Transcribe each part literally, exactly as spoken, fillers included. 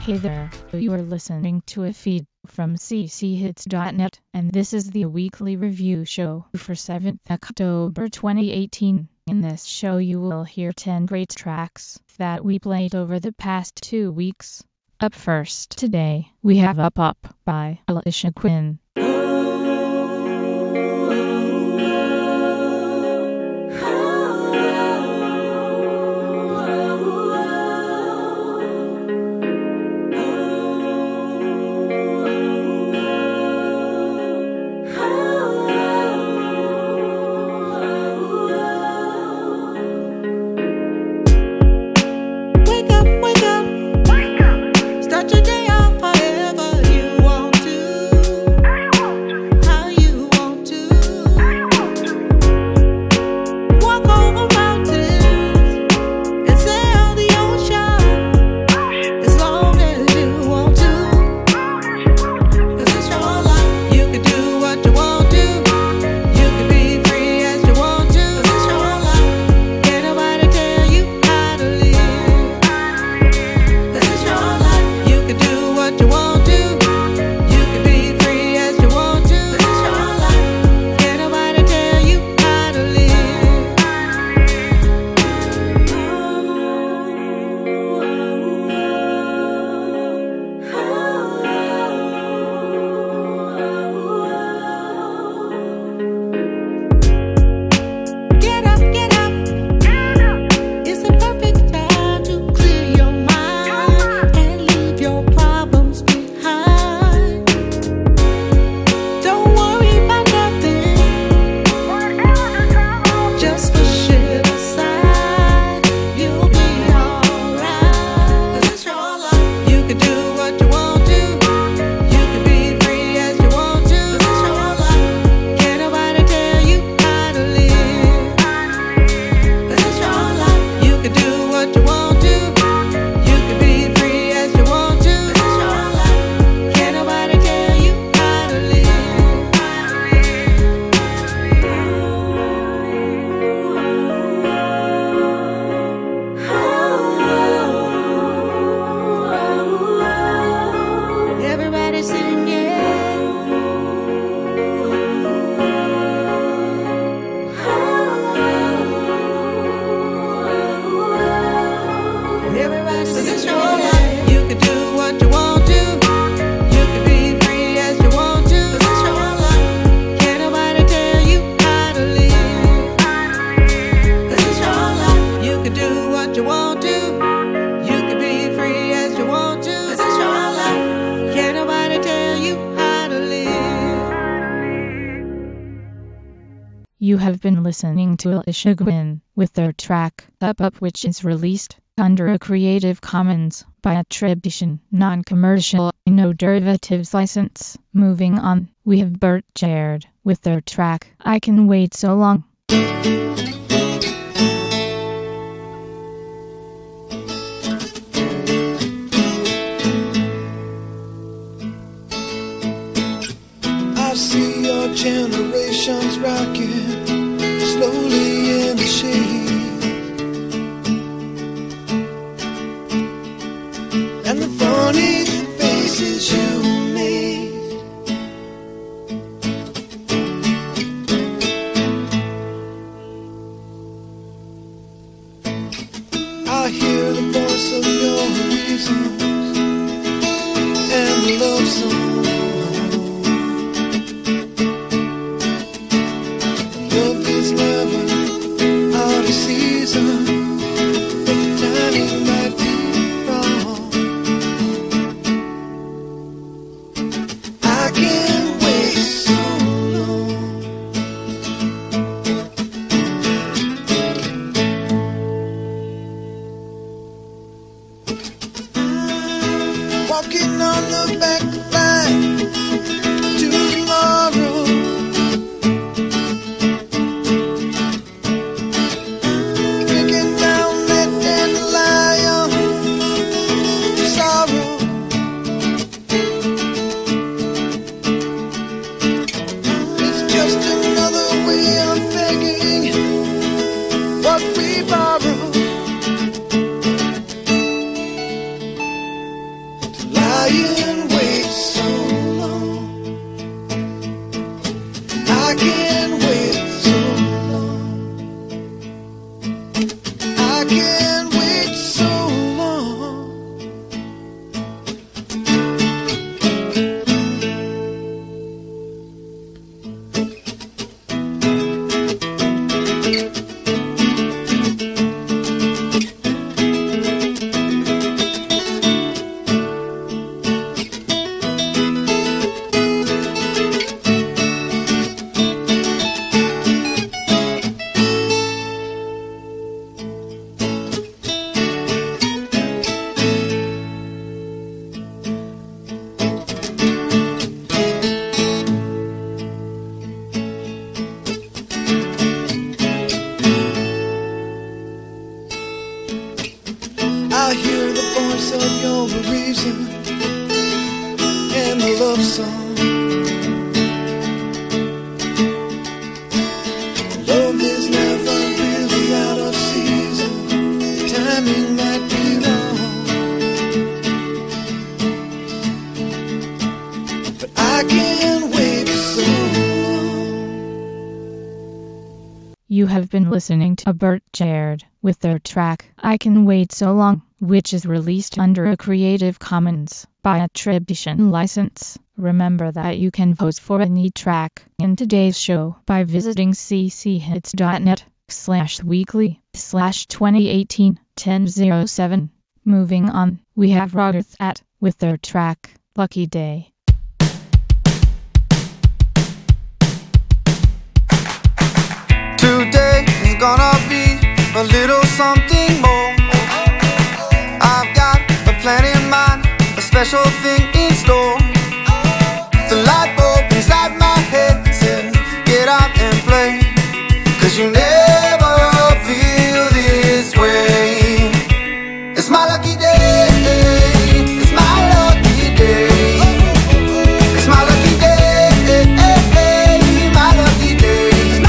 Hey there, you are listening to a feed from c c hits dot net, and this is the weekly review show for seventh October twenty eighteen. In this show you will hear ten great tracks that we played over the past two weeks. Up first today, we have Up Up by Alicia Quinn. You have been listening to Alicia Quinn with their track Up Up, which is released under a Creative Commons by attribution, non-commercial, no derivatives license. Moving on, we have Bert Jared with their track I Can Wait So Long. I see your generations rocking slowly in the shade, and the funny faces you made. I hear the voice of your reasons and the love song. Walking on the back line to tomorrow. reason and a love song. Love is never really out of season. Timing might be wrong, but I can't wait so long. You have been listening to Bert Jared with their track I Can Wait So Long, which is released under a Creative Commons by attribution license. Remember that you can vote for any track in today's show by visiting cchits.net slash weekly slash 2018 1007. Moving on, we have Rogerthat with their track Lucky Day. Today is gonna be a little something more. I've got a plan in mind, a special thing in store. The light bulb inside my head says get out and play, 'cause you never feel this way. It's my lucky day, it's my lucky day. It's my lucky day, my lucky day.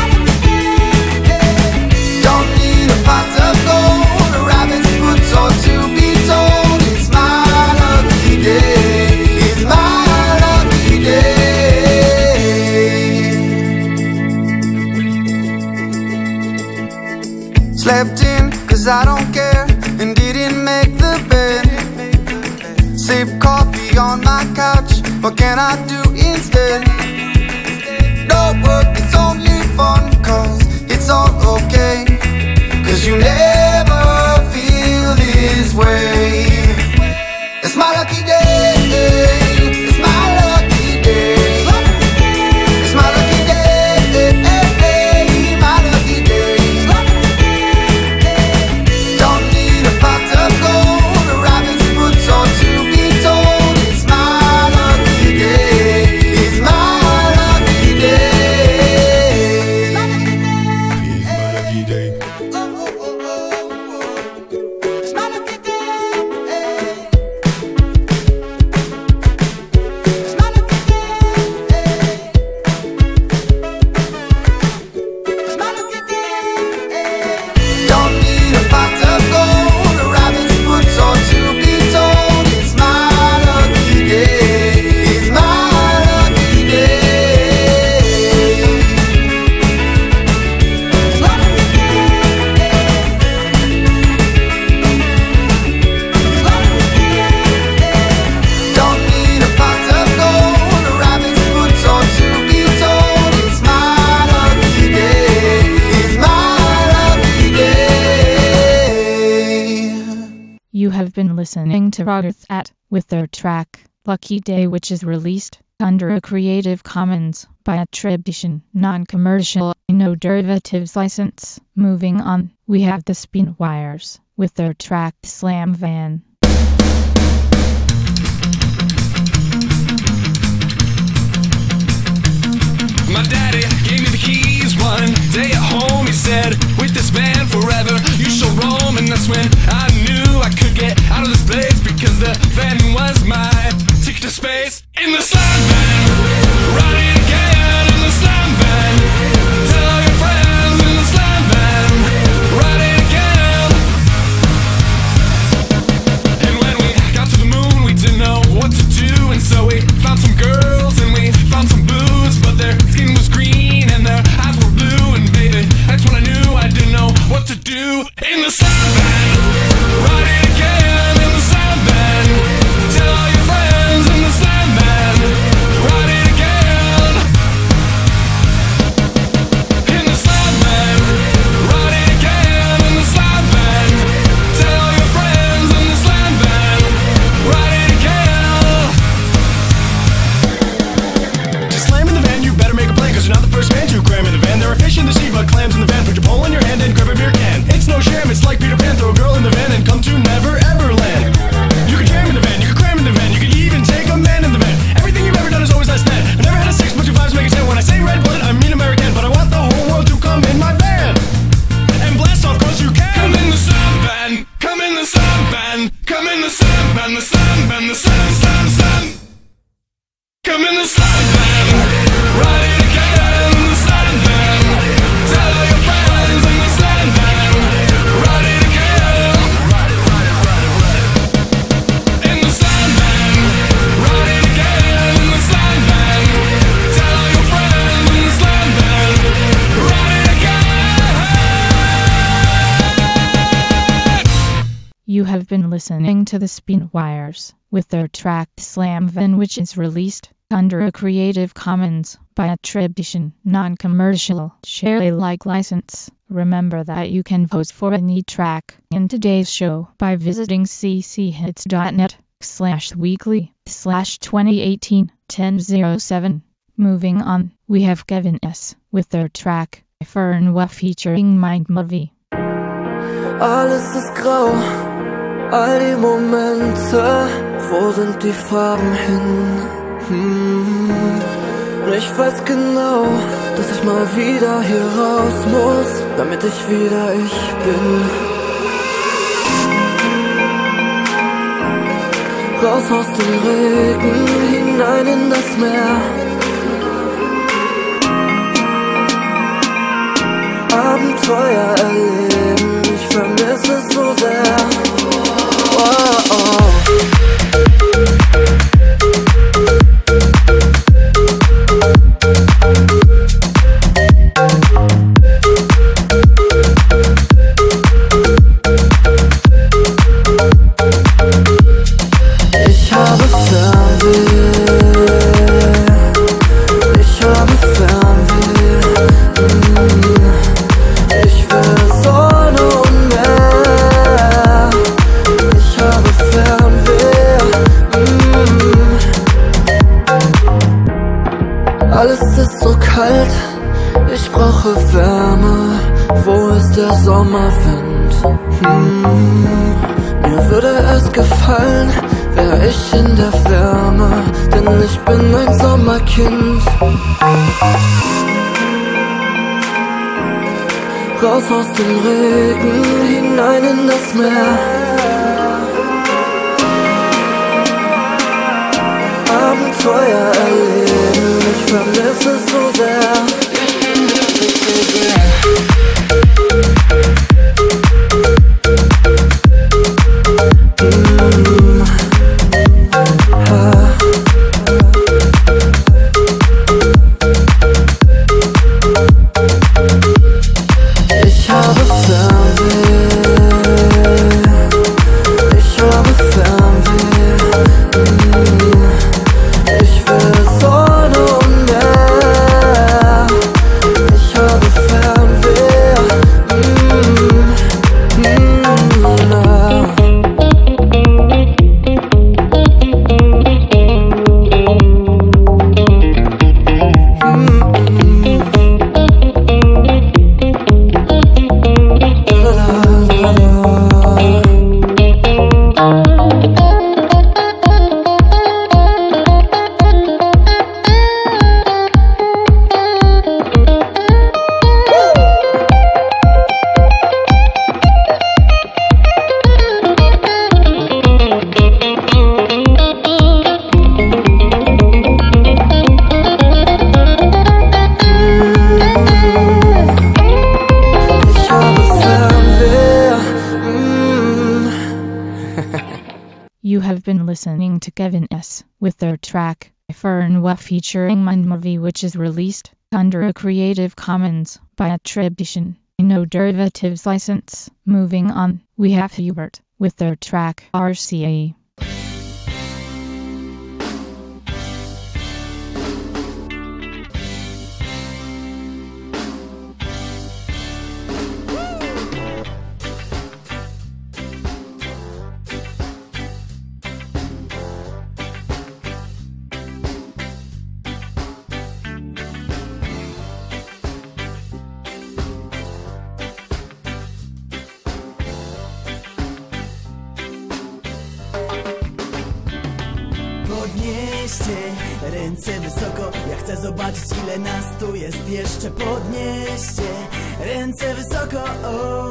Don't need a pot of gold, a rabbit's foot or to be told. It's my lucky day, it's my lucky day. Slept in 'cause I don't care and didn't make the bed. Sip coffee on my couch, what can I do instead? No work, it's only fun, 'cause it's all okay. 'Cause you never feel this way. It's my lucky day, it's my lucky day. It's my lucky day, my lucky day. Don't need a pot of gold, a rabbit's foot or to be told. It's my lucky day, it's my lucky day. It's my lucky day. It's my lucky day. It's my lucky day. It's my lucky day. Don't need a pot of gold, a rabbit's foot or to be told. It's my lucky day, it's my lucky day. It's my lucky day. It's my lucky day. Don't need a pot of gold, a rabbit's foot or to be told. It's my lucky day, it's my lucky day. You have been listening to Rogerthat with their track Lucky Day, which is released under a Creative Commons by attribution, non-commercial, no derivatives license. Moving on, we have the Spinwires with their track Slam Van. My daddy gave me the keys one day at home. He said, with this van forever you shall roam. And that's when I knew I could get out of this place, because the van was my ticket to space. In the slam van, riding again in the slam van. Tell all your friends in the slam van, riding again. And when we got to the moon we didn't know what to do, and so we found some girls and we found some booze, but their skin was green and their eyes were blue. And baby, that's when I knew I didn't know what to do. In the slam van, riding again in the slam van. Tell all your friends in the slam van, riding have been listening to the Spinwires with their track Slamvin, which is released under a Creative Commons by attribution, non-commercial, share Alike license. Remember that you can vote for any track in today's show by visiting cchits.net slash weekly slash 2018 1007. Moving on, we have Kevin S. with their track Fernwa featuring Mind Movie. Alles ist grau, all die Momente, wo sind die Farben hin? Hm. Ich weiß genau, dass ich mal wieder hier raus muss, damit ich wieder ich bin. Raus aus dem Regen, hinein in das Meer. Abenteuer erleben, ich vermisse es so sehr. Oh, oh. Ich habe Fernweh, ich habe Fernweh. Ich will Sonne und Meer. Ich habe Fernweh. Alles ist so kalt, ich brauche Wärme. Wo ist der Sommerwind? Hm. Mir würde es gefallen, wär ich in der Wärme, denn ich bin ein Sommerkind. Raus aus dem Regen, hinein in das Meer. Abenteuer erleben, ich vermisse es so sehr. Mm. Ah. Ich habe Fernweh, ich habe Fernweh. Mm. Ich will Sonne und Meer. Ich habe Fernweh. Mm. Mm. Ah. You have been listening to Kevin S. with their track Fernwa featuring Mind Movie, which is released under a Creative Commons by attribution, no derivatives license. Moving on, we have Hubert with their track R C A. Podnieście ręce wysoko, ja chcę zobaczyć, ile nas tu jest jeszcze. Podnieście ręce wysoko, o.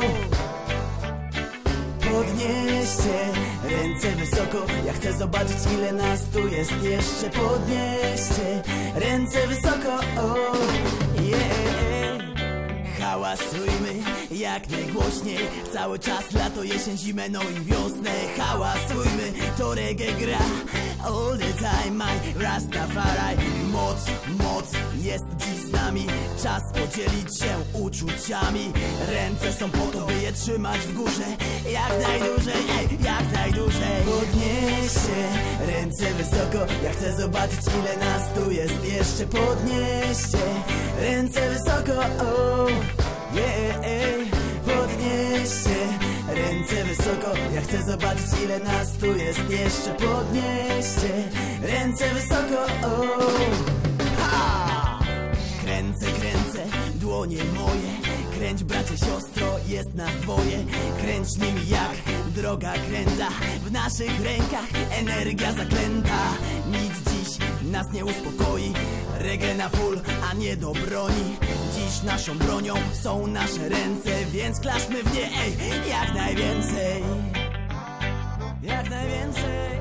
Podnieście ręce wysoko, ja chcę zobaczyć, ile nas tu jest jeszcze. Podnieście ręce wysoko, o. Yeah. Hałasujmy jak najgłośniej, cały czas lato, jesień, zimę, no i wiosnę. Hałasujmy, to reggae gra, all the time, my Rastafari. Moc, moc jest dziś z nami, czas podzielić się uczuciami. Ręce są po to, by je trzymać w górze, jak najdłużej, ej, jak najdłużej. Podnieście ręce wysoko, ja chcę zobaczyć, ile nas tu jest jeszcze. Podnieście ręce wysoko, oh, yeah, ej. Podnieście ręce wysoko, ja chcę zobaczyć, ile nas tu jest jeszcze. Podnieście ręce wysoko, oh, ha! Kręcę, kręcę dłonie moje, kręć bracie, siostro, jest nas dwoje. Kręć nimi jak droga kręta, w naszych rękach energia zaklęta. Nic dziś nas nie uspokoi, reggae na full, a nie do broni. Dziś naszą bronią są nasze ręce, więc klaszmy w nie, ej, jak najwięcej. Jak najwięcej.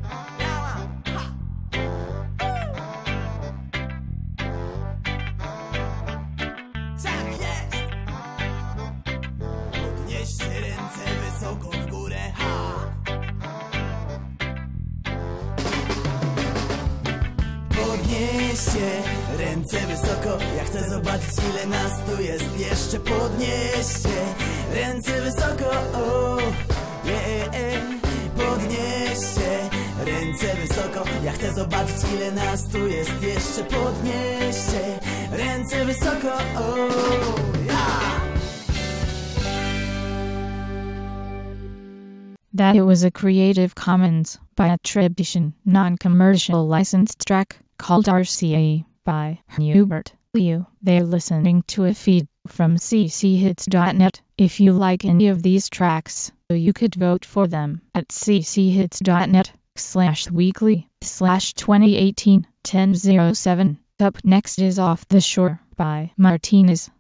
Tak jest. Podnieście ręce wysoko w górę, ha. Podnieście ręce wysoko, ja chcę zobaczyć, ile nas tu jest jeszcze. Podnieście ręce wysoko, oh, yeah, yeah. Podnieście ręce wysoko, ja chcę zobaczyć, ile nas tu jest jeszcze. Podnieście ręce wysoko, oh, yeah. That it was a Creative Commons by attribution, non-commercial licensed track called R C A by Hubert Liu. They're listening to a feed from c c hits dot net. If you like any of these tracks, you could vote for them at c c hits dot net slash weekly slash twenty eighteen ten oh seven. Up next is Off the Shore by Martinez.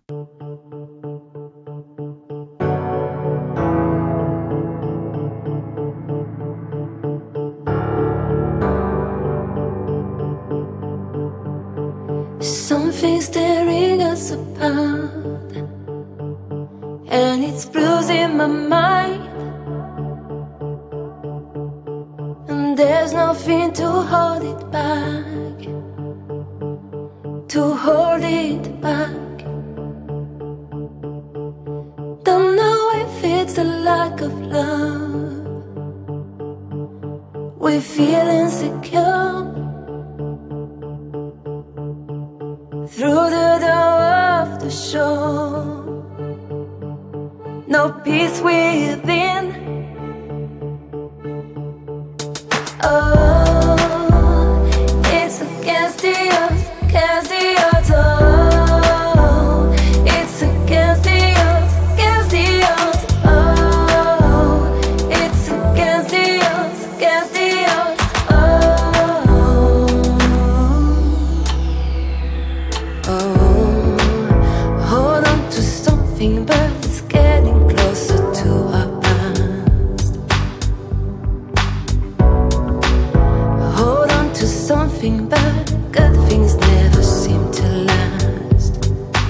Something's tearing us apart, and it's bruising my mind, and there's nothing to hold it back, to hold it back. Don't know if it's a lack of love, we feel insecure. Through the door of the shore, no peace within. Oh, it's against the odds, against the odds. Oh, it's against the odds, against the odds. Oh, it's against the odds, against the odds. But it's getting closer to our past. Hold on to something, but good things never seem to last.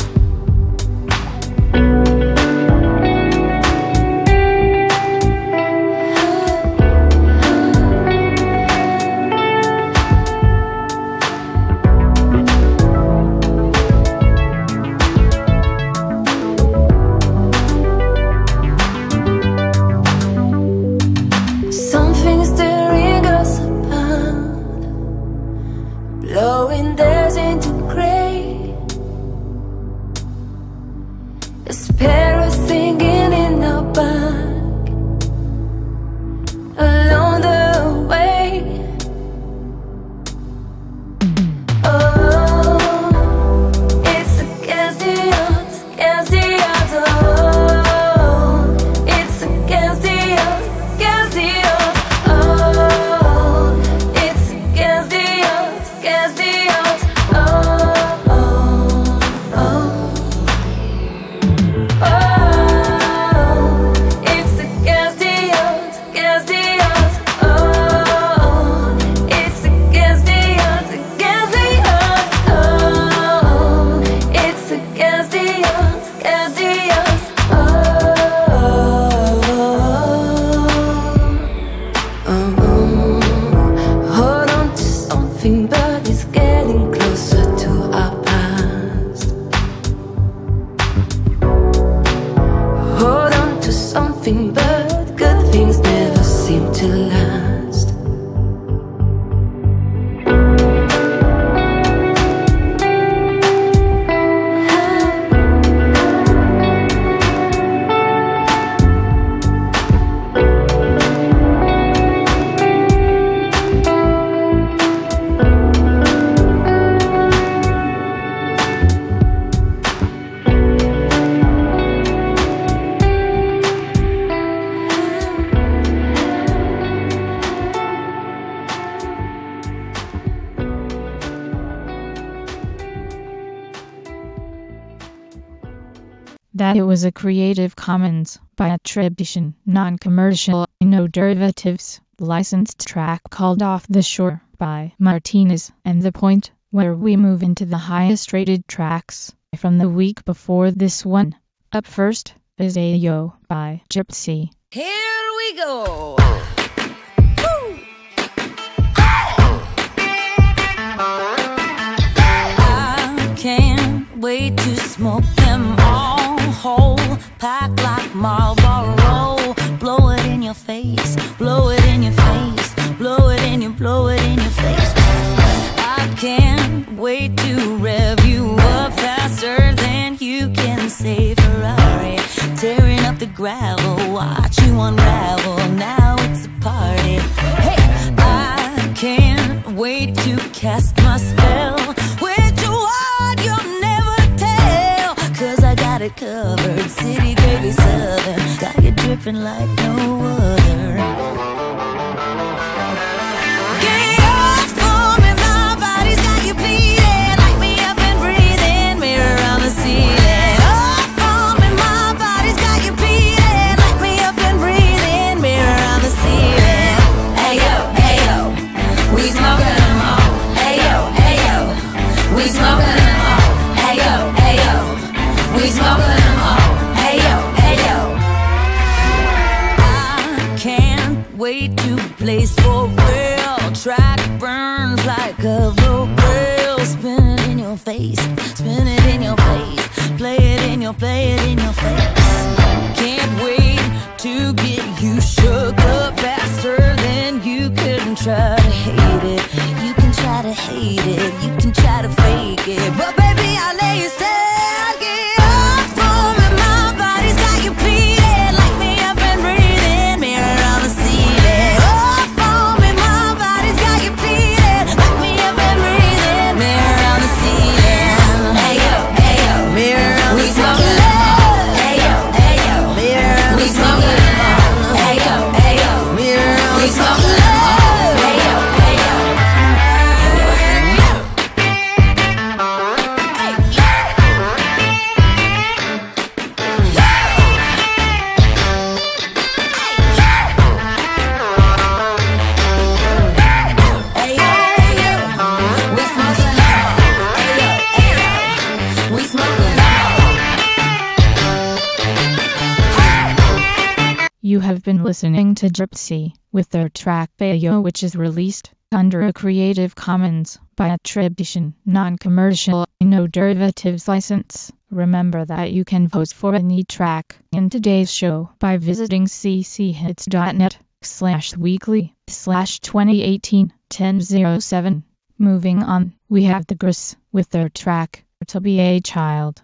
Blowing days into grey, a sparrow singing in our back, along the way. Oh, it's against the odds, against the odds. Oh, it's against the odds, against the odds. Oh, it's against the odds, against the odds. Oh, oh, oh, oh. nothing but good things never seem to last. That it was a Creative Commons by attribution, non-commercial, no derivatives, licensed track called Off the Shore by Martinez, and the point where we move into the highest rated tracks from the week before this one. Up first is Ayo by Gypsy. Here we go! I can't wait to smoke them all whole, pack like Marlboro. Blow it in your face, blow it in your face, blow it in your, blow it in your face. I can't wait to rev you up faster than you can say Ferrari. Tearing up the gravel, watch you unravel. Now it's a party. Hey, I can't wait to cast my spell. With your heart, you'll never tell. Cause I got it covered. City gravy southern. Got you dripping like no other. Wait to place for real. Track burns like a rope rail. Spin it in your face, spin it in your face. Play it in your, play it in your face. Can't wait to get you shook up faster than you can try to hate it. You can try to hate it, you can try to fake it, but baby I'll lay you stand. Get up for me, my body's got you beating. Light me up and breathe in, mirror on the ceiling. Up for me, my body's got you beating. Light me up and breathe in, mirror on the ceiling. Ayo, ayo, mirror on the ceiling. Ayo, ayo, mirror on the ceiling. Ayo, ayo, mirror on the ceiling. You have been listening to Gypsy with their track Bayo, which is released under a Creative Commons by attribution, non-commercial, no derivatives license. Remember that you can vote for any track in today's show by visiting cchits.net slash weekly slash 2018 1007. Moving on, we have the Gris with their track To Be a Child.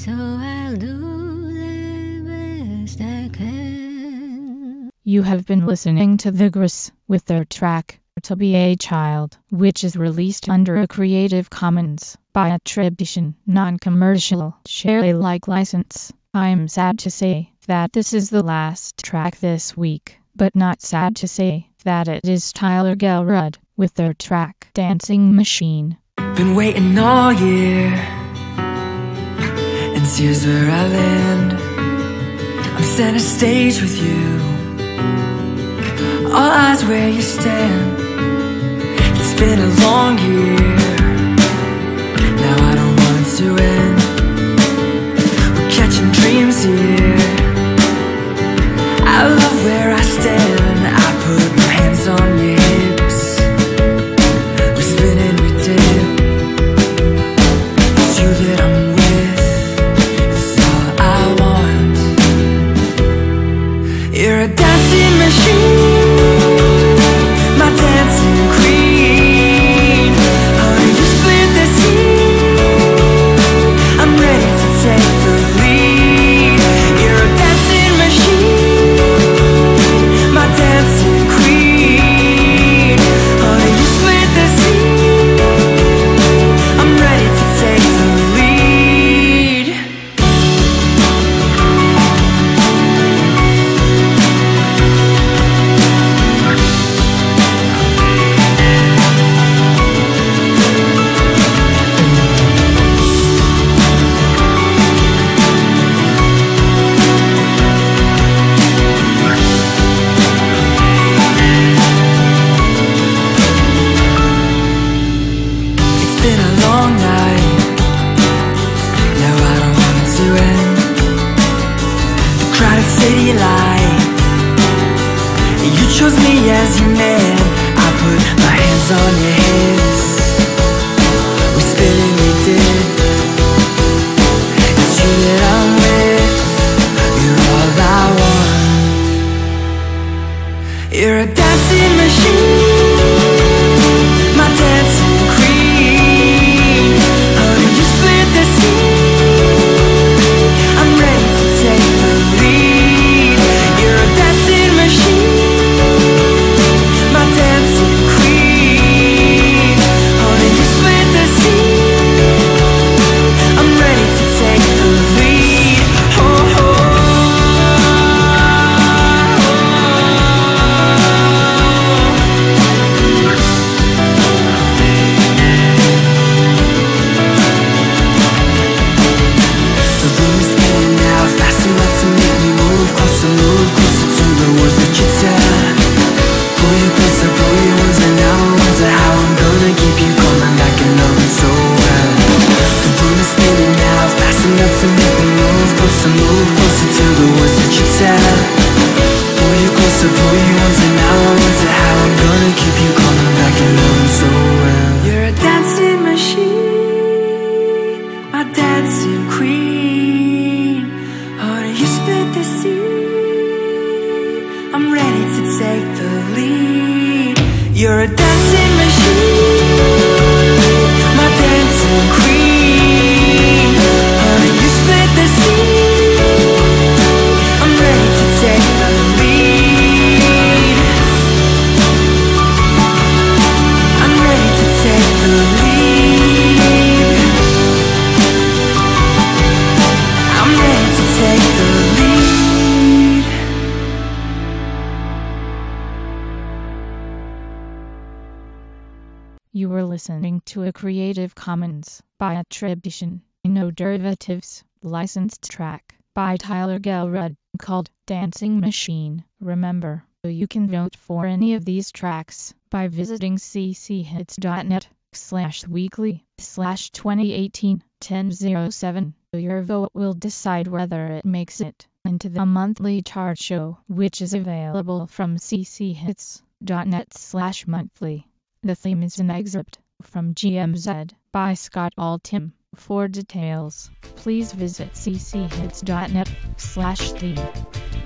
so I'll do the best I can. You have been listening to The Gris with their track, To Be a Child, which is released under a Creative Commons by attribution, non-commercial, share Alike license. I'm sad to say that this is the last track this week, but not sad to say that it is Tyler Gelrud with their track, Dancing Machine. Been waiting all year, and here's where I land. I'm center stage with you, all eyes where you stand. It's been a long year, now I don't want it to end. We're catching dreams here, I love where I stand. I put my hands on your hips, we spin and we dip. It's you that I'm with, it's all I want. You're a dancing machine, my dancing queen. Honey, you split the scene, I'm ready to take the lead. You're a dancing machine, my dancing queen. Honey, you split the scene, I'm ready to take the lead. It's been a long night, now I don't want it to end. The crowded city light, you chose me as your man. I put my hands on your hips, we spin and we did. It's you that I'm with, you're all I want. You're a dancing machine, my dancing queen. Honey, you split the scene, I'm ready to take the lead. You're a dancing machine, my dancing queen. Honey, you split the scene, I'm ready to take the lead. Oh, oh. The room is spinning now, fast enough to make me move closer, move closer to the words that you tell. Pull you closer, pull you once, and now I wonder how I'm gonna keep you coming back and love you so well. The room is spinning now, fast enough to make me move closer, move closer to the words that you tell. Pull you closer, pull you once, and now I wonder how I'm gonna keep you coming back and love you so well. You're a dancing machine, my dancing queen. Honey, you split the scene, I'm ready to take the lead. You're a dancing machine, my dancing queen. Honey, you split the scene, I'm ready to take the lead. I'm ready to take the lead. I'm ready to take the lead. You were listening to a Creative Commons by attribution, no derivatives, licensed track by Tyler Gelrud called Dancing Machine. Remember, you can vote for any of these tracks by visiting cchits.net slash weekly slash 2018 1007. Your vote will decide whether it makes it into the monthly chart show, which is available from cchits.net slash monthly. The theme is an excerpt from G M Z by Scott Altham. For details, please visit cchits.net slash theme.